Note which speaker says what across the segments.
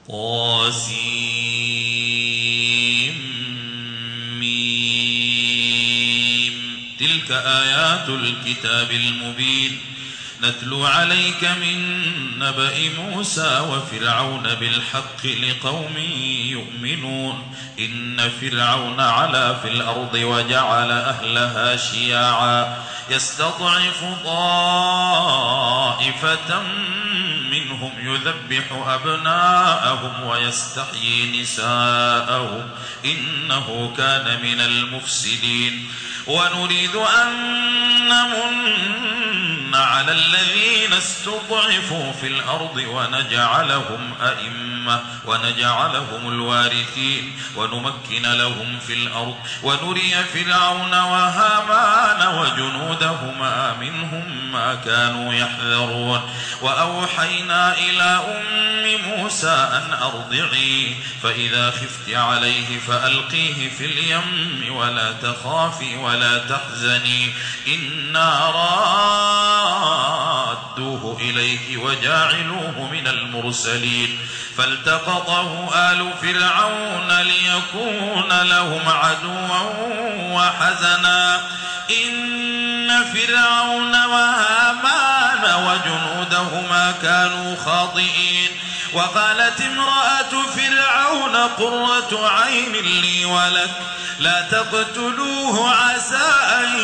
Speaker 1: طاسيم. تلك آيات الكتاب المبين نتلو عليك من نبأ موسى وفرعون بالحق لقوم يؤمنون. إن فرعون علا في الأرض وجعل أهلها شيعا يستضعف طائفة منهم يذبح أبناءهم ويستحيي نساءهم إنه كان من المفسدين. ونريد أن نمن على الذين استضعفوا في الأرض ونجعلهم أئمة ونجعلهم الوارثين ونمكن لهم في الأرض ونري فرعون وهامان وجنودهما منهم ما كانوا يحذرون. وأوحينا إلى أم موسى أن أرضعيه فإذا خفت عليه فألقيه في اليم ولا تخافي ولا تحزني إنا رادوه إليك وجاعلوه من المرسلين. فالتقطه آل فرعون ليكون لهم عدوا وحزنا إن فرعون وهامان وجنودهما كانوا خاطئين. وقالت امرأة فرعون قرة عين لي ولك لا تقتلوه عسى أن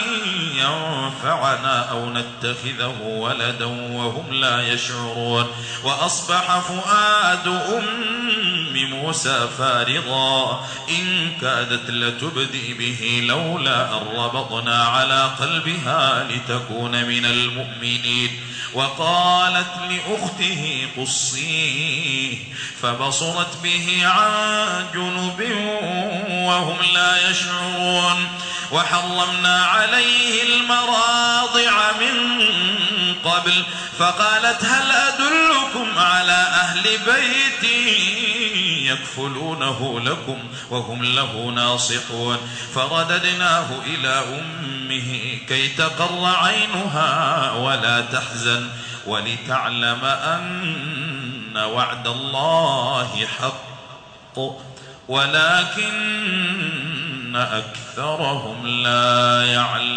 Speaker 1: ينفعنا أو نتخذه ولدا وهم لا يشعرون. وأصبح فؤاد أم موسى فارغا إن كادت لتبدي به لولا أن ربطنا على قلبها لتكون من المؤمنين. وقالت لأخته قصيه فبصرت به عن جنب وهم لا يشعرون. وحرمنا عليه المراضع من قبل فقالت هل أدلكم على أهل بيت يكفلونه لكم وهم له ناصحون. فرددناه إلى أمه كي تقر عينها ولا تحزن ولتعلم أن وعد الله حق ولكن أكثرهم لا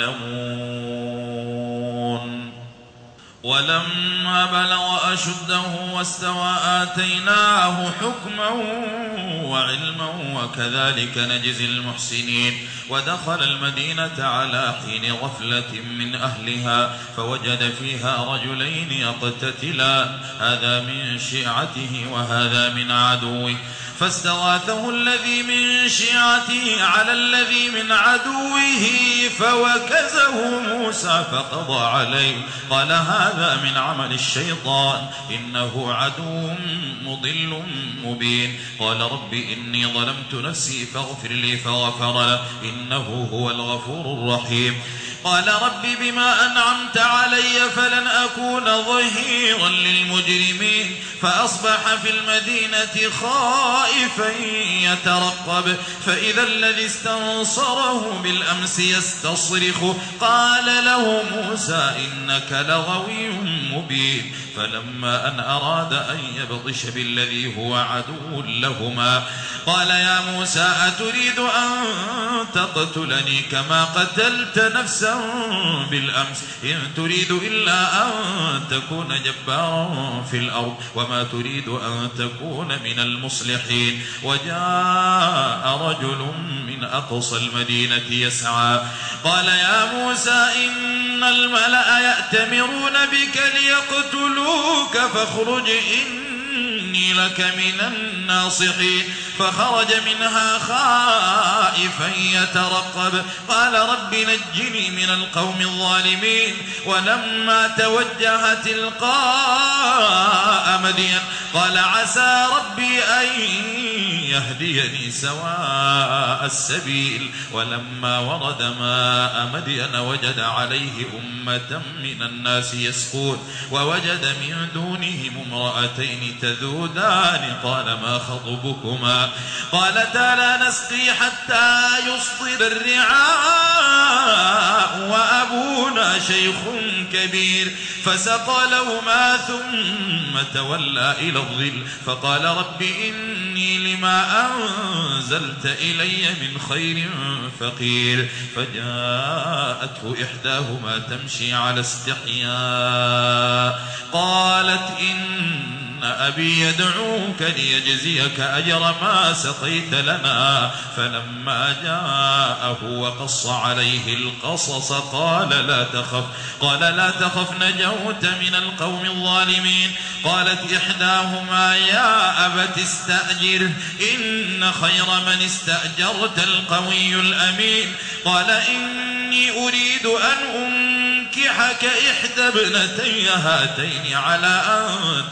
Speaker 1: يعلمون. ولما بلغ أشده واستوى آتيناه حكما وعلما وكذلك نجزي المحسنين. ودخل المدينة على حين غفلة من أهلها فوجد فيها رجلين يقتتلان هذا من شيعته وهذا من عدوه فاستغاثه الذي من شيعته على الذي من عدوه فوكزه موسى فقضى عليه قال هذا من عمل الشيطان إنه عدو مضل مبين. قال رب إني ظلمت نفسي فاغفر لي فغفر له إنه هو الغفور الرحيم. قال رب بما أنعمت علي فلن أكون ظهيرا للمجرمين. فأصبح في المدينة خائفا يترقب فإذا الذي استنصره بالأمس يستصرخ قال له موسى إنك لغوي مبين. فلما أن أراد أن يبطش بالذي هو عدو لهما قال يا موسى أتريد أن تقتلني كما قتلت نفسا بالأمس إن تريد إلا أن تكون جبارا في الأرض وما تريد أن تكون من المصلحين. وجاء رجل من أقصى المدينة يسعى قال يا موسى إن الملأ يأتمرون بك ليقتلوك فاخرج إني لك من الناصحين. فخرج منها خائفا يترقب قال رب نجني من القوم الظالمين. ولما توجه تلقاء مدين قال عسى ربي أن يهديني سواء السبيل. ولما ورد ماء مدين وجد عليه أمة من الناس يسقون ووجد من دونهم امرأتين تذودان قال ما خطبكما الماء قالتا لا نسقي حتى يصدر الرعاء وأبونا شيخ كبير فسقى لهما ثم تولى إلى الظل فقال رب إني لما أنزلت إلي من خير فقير فجاءته إحداهما تمشي على استحياء قالت إن أبي يدعوك ليجزيك أجر ما سقيت لنا فلما جاءه وقص عليه القصص قال لا تخف نجوت من القوم الظالمين قالت إحداهما يا أبت استأجره إن خير من استأجرت القوي الأمين قال إني أريد أن أنكحك إحدى ابنتي هاتين على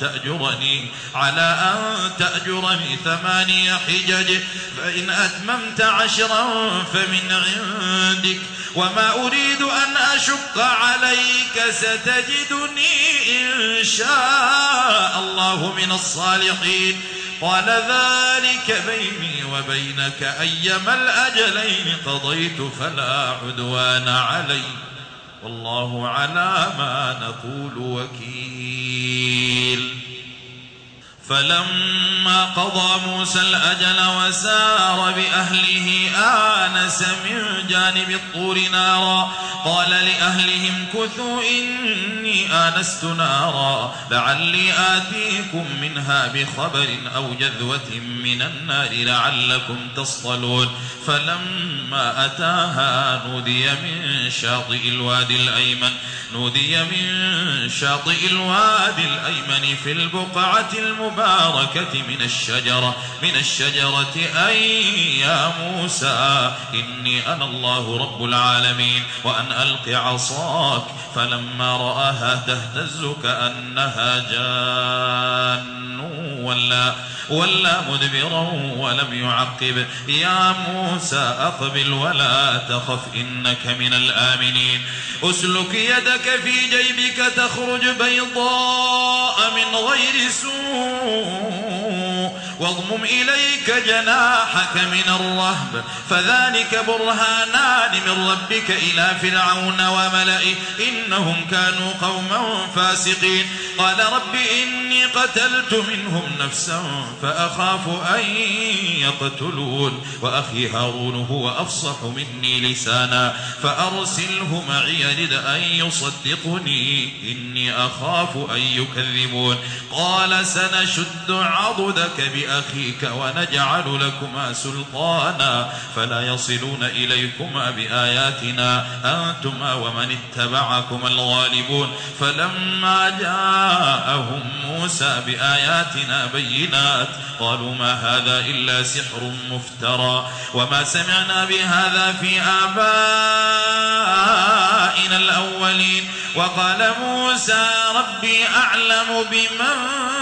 Speaker 1: أن تأجرني 8 حجج فإن أتممت 10 فمن عندك وما أريد أن أشق عليك ستجدني إن شاء الله من الصالحين قال ذلك بيني وبينك أيما الأجلين قضيت فلا عدوان علي والله على ما نقول وكيل فلما قضى موسى الأجل وسار بأهله آنس من جانب الطور نارا قال لأهلهم كثوا إني آنست نارا لعلي آتيكم منها بخبر أو جذوة من النار لعلكم تصطلون فلما أتاها نودي من شاطئ الوادي الأيمن في البقعة المباركة من الشجرة أي يا موسى إني أنا الله رب العالمين وأن ألق عصاك فلما رآها تهتز كأنها جان ولا مدبرا ولم يعقب يا موسى أقبل ولا تخف إنك من الآمنين أسلك يدك في جيبك تخرج بيضاء من غير سوء واضمم إليك جناحك من الرهب فذلك برهانان من ربك إلى فرعون وملئه إنهم كانوا قوما فاسقين قال رب إني قتلت منهم نفسا فأخاف أن يقتلون وأخي هارون هو أفصح مني لسانا فأرسله معي يرد أن يصدقني إني أخاف أن يكذبون قال سنشد عضدك بأخيك ونجعل لكما سلطانا فلا يصلون إليكما بآياتنا أنتما ومن اتبعكما الغالبون فلما جاءهم موسى بآياتنا بينات قالوا ما هذا إلا سحر مفترى وما سمعنا بهذا في آبائنا الأولين وقال موسى ربي أعلم بمن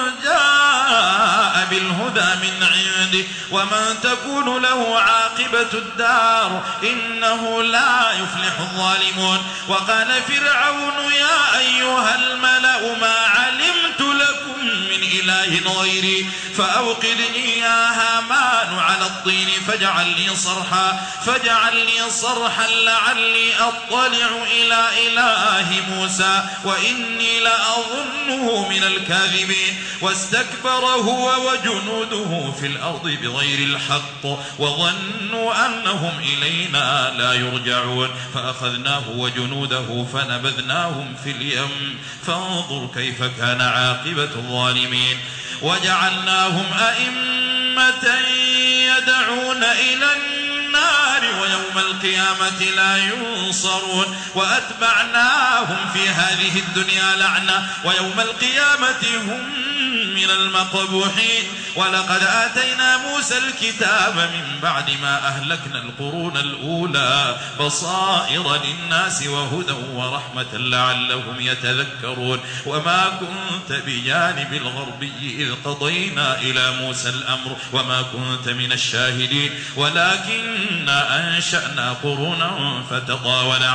Speaker 1: جاء بالهدى من عنده ومن تكون له عاقبة الدار إنه لا يفلح الظالمون وقال فرعون يا أيها الملأ ما علمت لكم من إله غيري فأوقدني يا هامان على الطين فاجعل لي صرحا لعلي أطلع إلى إله موسى وإني لأظنه من الكاذبين واستكبر هو وجنوده في الأرض بغير الحق وظنوا أنهم إلينا لا يرجعون فأخذناه وجنوده فنبذناهم في اليم فانظر كيف كان عاقبة الظالمين وجعلناهم أئمة يدعون إلى النار ويوم القيامة لا ينصرون وأتبعناهم في هذه الدنيا لعنة ويوم القيامة هم من المقبوحين ولقد آتينا موسى الكتاب من بعد ما أهلكنا القرون الأولى بصائر للناس وهدى ورحمة لعلهم يتذكرون وما كنت بجانب الغربي إذ قضينا إلى موسى الأمر وما كنت من الشاهدين ولكننا أنشأنا قرونا فتطاول عليهم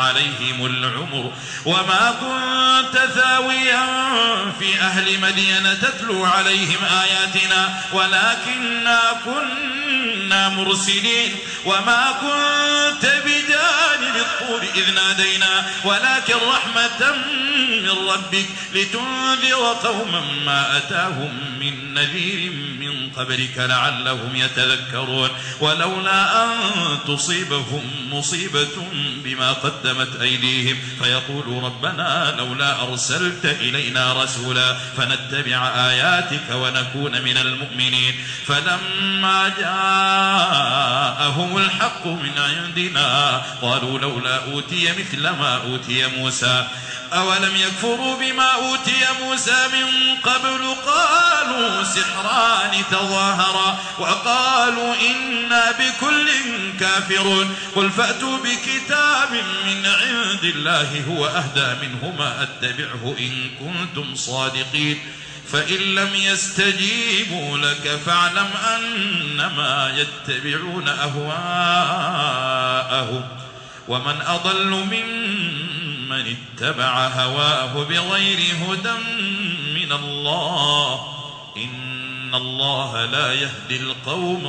Speaker 1: عليهم العمر وما كنت ثاويا في أهل مدين تتلو عليهم آياتنا ولكننا كنا مرسلين وما كنت بجانب الطور إذ نادينا ولكن رحمة من ربك لتنذر قوما ما أتاهم من نذير من قبلك لعلهم يتذكرون ولولا أن تصيبهم مصيبة بما قدمت أيديهم فيقولوا ربنا لولا أرسلت إلينا رسولا فنتبع آياتك ونكون من المؤمنين فلما جاءهم الحق من عندنا قالوا لولا أوتي مثل ما أوتي موسى أولم يكفروا بما أوتي موسى من قبل قالوا سحران تظاهرا وقالوا إنا بكل كافرون قل فأتوا بكتاب من عند الله هو أهدى منهما أتبعه إن كنتم صادقين فإن لم يستجيبوا لك فاعلم أنما يتبعون أهواءهم ومن أضل ممن اتبع هواه بغير هدى من الله إن الله لا يهدي القوم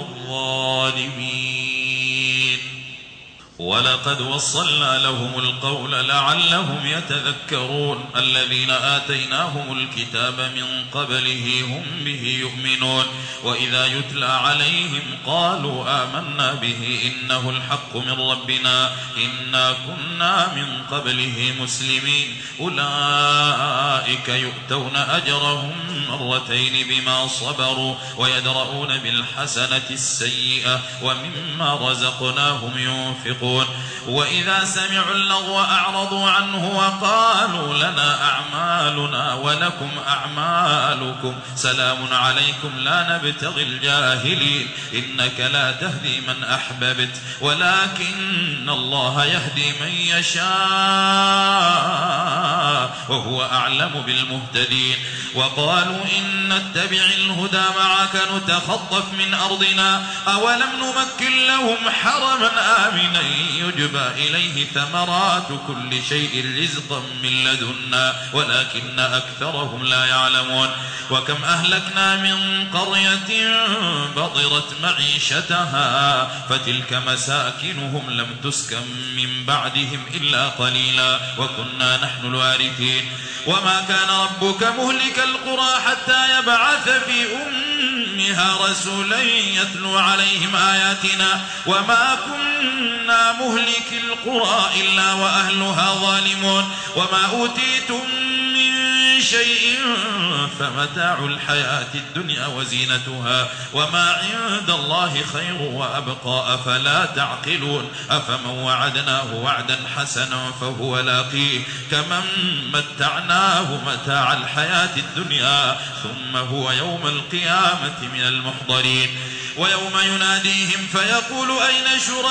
Speaker 1: الظالمين ولقد وصلنا لهم القول لعلهم يتذكرون الذين آتيناهم الكتاب من قبله هم به يؤمنون وإذا يتلى عليهم قالوا آمنا به إنه الحق من ربنا إنا كنا من قبله مسلمين أولئك يؤتون أجرهم مرتين بما صبروا ويدرؤون بالحسنة السيئة ومما رزقناهم ينفقون وإذا سمعوا اللغو أعرضوا عنه وقالوا لنا أعمالنا ولكم أعمالكم سلام عليكم لا نبتغي الجاهلين إنك لا تهدي من أحببت ولكن الله يهدي من يشاء وهو أعلم بالمهتدين وقالوا إن نتبع الهدى معك نتخطف من أرضنا أولم نمكن لهم حرما آمنا يجبى إليه ثمرات كل شيء رزقا من لدنا ولكن أكثرهم لا يعلمون وكم أهلكنا من قرية بطرت معيشتها فتلك مساكنهم لم تسكن من بعدهم إلا قليلا وكنا نحن الوارثين وما كان ربك مهلك القرى حتى يبعث في أمها رسولا يتلو عليهم آياتنا وما كنا مهلك القرى إلا وأهلها ظالمون وما أوتيتم من شيء فمتاع الحياة الدنيا وزينتها وما عند الله خير وأبقى أفلا تعقلون أفمن وعدناه وعدا حسنا فهو لاقيه كمن متعناه متاع الحياة الدنيا ثم هو يوم القيامة من المحضرين ويوم يناديهم فيقول أين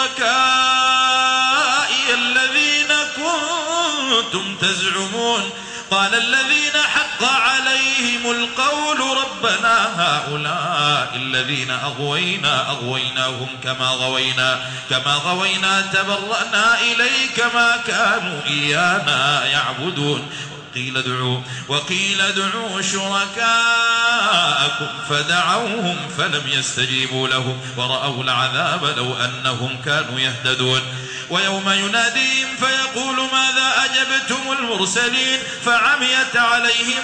Speaker 1: شركائي الذين كنتم تزعمون قال الذين حق عليهم القول ربنا هؤلاء الذين أغويناهم كما غوينا تبرأنا إليك ما كانوا إيانا يعبدون وقيل ادعوا شركاءكم فدعوهم فلم يستجيبوا لهم ورأوا العذاب لو أنهم كانوا يهتدون ويوم يناديهم فيقول ماذا أجبتم المرسلين فعميت عليهم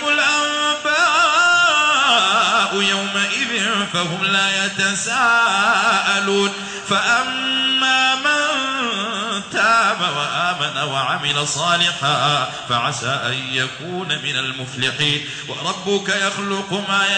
Speaker 1: الأنباء يومئذ فهم لا يتساءلون فأما من تاب وآمن وعمل صالحا فعسى أن يكون من المفلحين وربك يخلق ما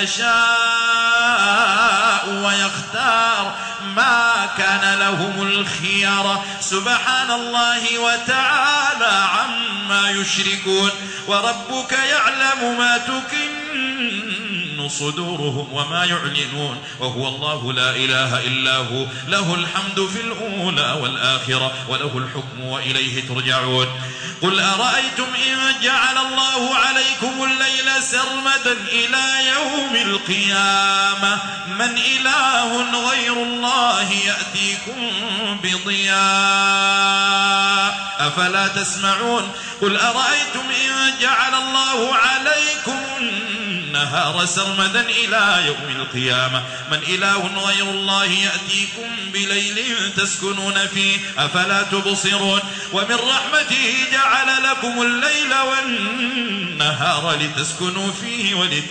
Speaker 1: يشاء ويختار ما كان لهم الخيار سبحان الله وتعالى عما يشركون وربك يعلم ما تكن صدورهم وما يعلنون وهو الله لا إله إلا هو له الحمد في الأولى والآخرة وله الحكم وإليه ترجعون قل أرأيتم إن جعل الله عليكم الليل سرمدا إلى يوم القيامة من إله غير الله يأتيكم بضياء أفلا تسمعون قل أرأيتم إن جعل الله عليكم النهار سرمدا إلى يوم القيامة من إله غير الله يأتيكم بليل تسكنون فيه أفلا تبصرون ومن رحمته جعل لكم الليل والنهار لتسكنوا فيه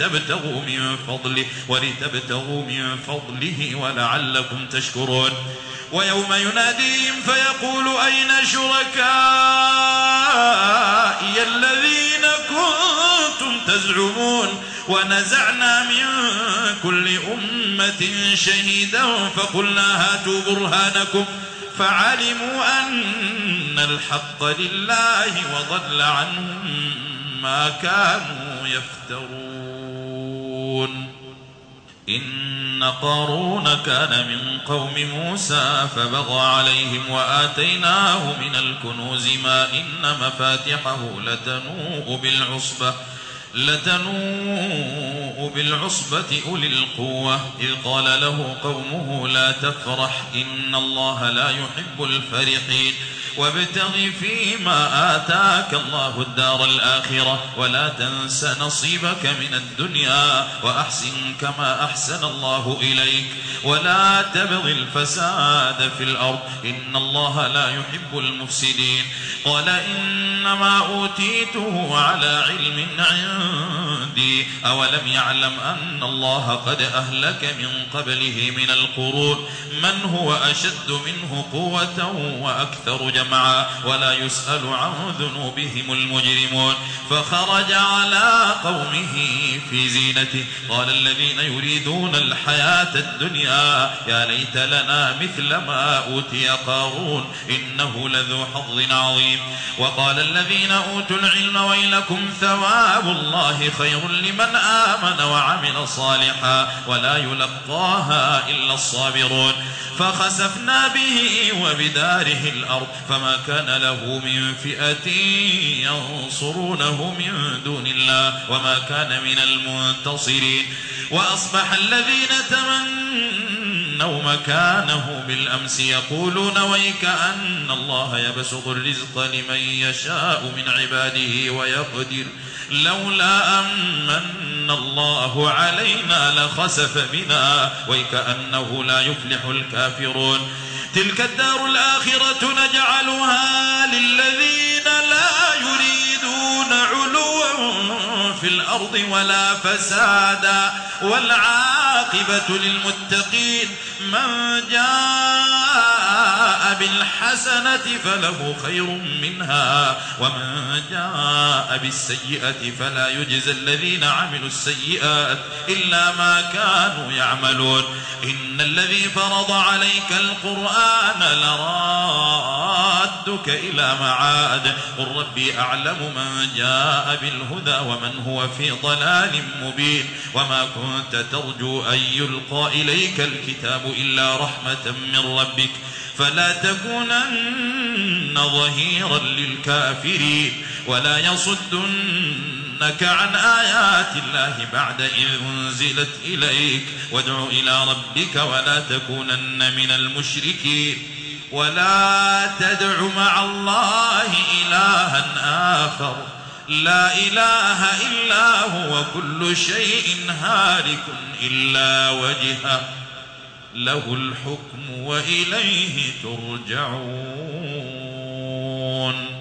Speaker 1: ولتبتغوا من فضله ولعلكم تشكرون ويوم يناديهم فيقول أين شركائي الذين كنتم تزعمون ونزعنا من كل أمة شهيدا فقلنا هاتوا برهانكم فعلموا أن الحق لله وضل عنهم ما كانوا يفترون إن قارون كان من قوم موسى فبغى عليهم وآتيناه من الكنوز ما إن مفاتحه لتنوء بالعصبة أولي القوة إذ قال له قومه لا تفرح إن الله لا يحب الفرحين وابتغ فيما آتاك الله الدار الآخرة ولا تنس نصيبك من الدنيا وأحسن كما أحسن الله إليك ولا تبغ الفساد في الأرض إن الله لا يحب المفسدين قال إنما أوتيته على علم عندي أولم يعلم أن الله قد أهلك من قبله من القرون من هو أشد منه قوة وأكثر جمعا ولا يسأل عن ذنوبهم المجرمون فخرج على قومه في زينته قال الذين يريدون الحياة الدنيا يا ليت لنا مثل ما أوتي قارون إنه لذو حظ عظيم وقال الذين أوتوا العلم ويلكم ثواب الله خير لمن آمن وعمل صالحا ولا يلقاها إلا الصابرون فخسفنا به وبداره الأرض فما كان له من فئة ينصرونه من دون الله وما كان من المنتصرين وأصبح الذين تمنوا مكانه بالأمس يقولون ويك أن الله يبسط الرزق لمن يشاء من عباده ويقدر لولا أمن الله علينا لخسف بنا ويكأنه لا يفلح الكافرون تلك الدار الآخرة نجعلها للذين لا يريدون علوا في الأرض ولا فسادا والعاقبة للمتقين من جاء بالحسنة فله خير منها ومن جاء بالسيئة فلا يجزى الذين عملوا السيئات إلا ما كانوا يعملون إن الذي فرض عليك القرآن لرادك إلى معاد قل ربي أعلم من جاء بالهدى ومن هو في ضلال مبين وما كنت ترجو أن يلقى إليك الكتاب إلا رحمة من ربك فلا تكونن ظهيرا للكافرين ولا يصدنك عن آيات الله بعد إذ أنزلت إليك وادع إلى ربك ولا تكونن من المشركين ولا تدع مع الله إلها آخر لا إله إلا هو كل شيء هالك إلا وجهه له الحكم وإليه ترجعون